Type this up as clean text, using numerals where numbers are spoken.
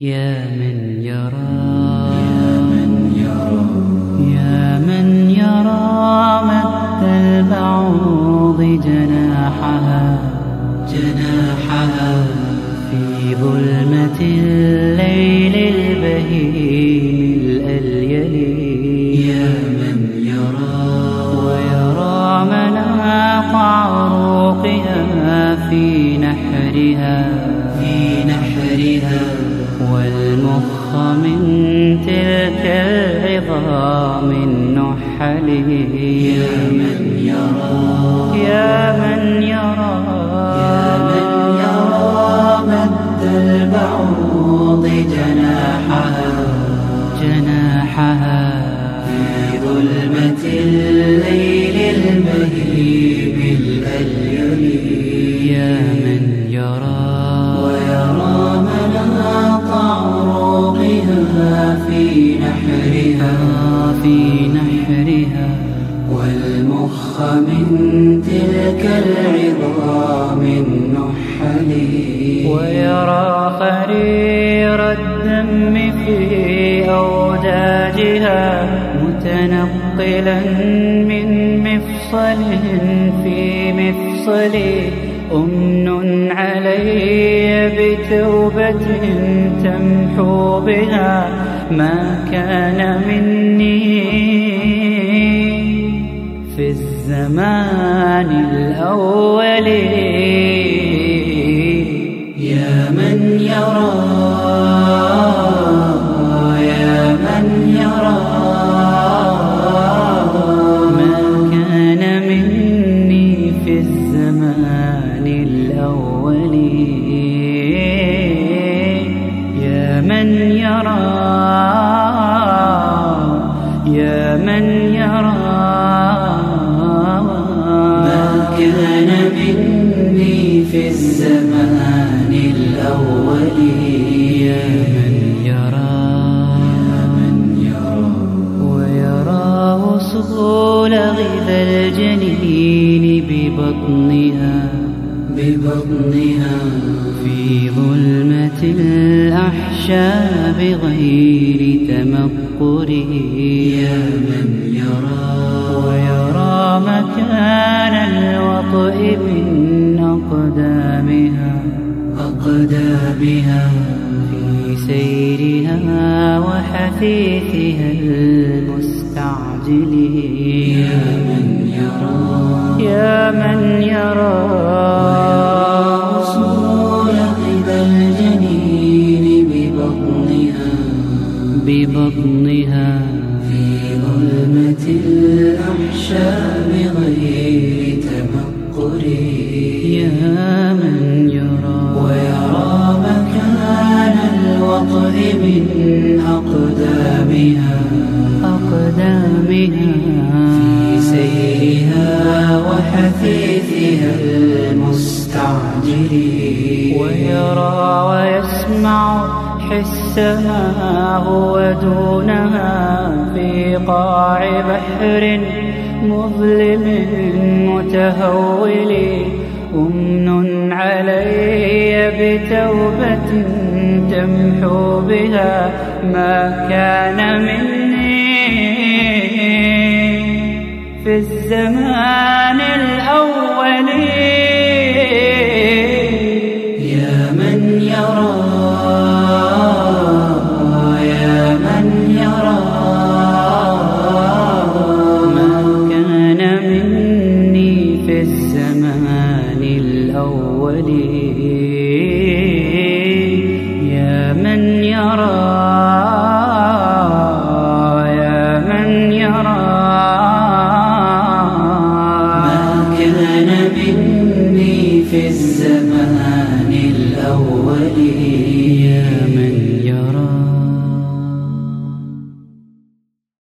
يا من يرى يا من يرى مد البعوض جناحها في ظلمة الليل البهيم الأليل. يا من يرى ويرى مناط عروقها في نحرها والمخ من تلك العظام النحل. يا من يرى مد البعوض جناحها في ظلمة الليل البهيم الأليل. يا من يرى ويرى مناط عروقها في نحرها والمخ من تلك العظام النحل. ويرى خرير الدم في أوداجها متنقلا من مفصل في مفصل. أمن علي بتوبة تمحو بها ما كان مني في الزمان الأول. يا من يرى ما كان مني في الزمان الأول. يا من يرى ما كان مني في الزمان الأول. يا من يرى ويرى وصول غذا الجنين ببطنها في ظلمة الأحشاء بغير تمقر. يا من يرى ويرى مكان الوطئ من أقدامها في سيرها وحثيثها المستعجل. يا من يرى وصول غذا الجنين ببطنها في ظلمة الأحشاء بغير تمقر. يا من يرى ويرى مكان الوطئ من أقدامها في سيرها وحثيثها المستعجل. ويرى ويسمع حسها هو دونها في قاع بحر مظلم متهول. أمن علي بتوبة تمحو بها ما كان مني في الزمان الأول.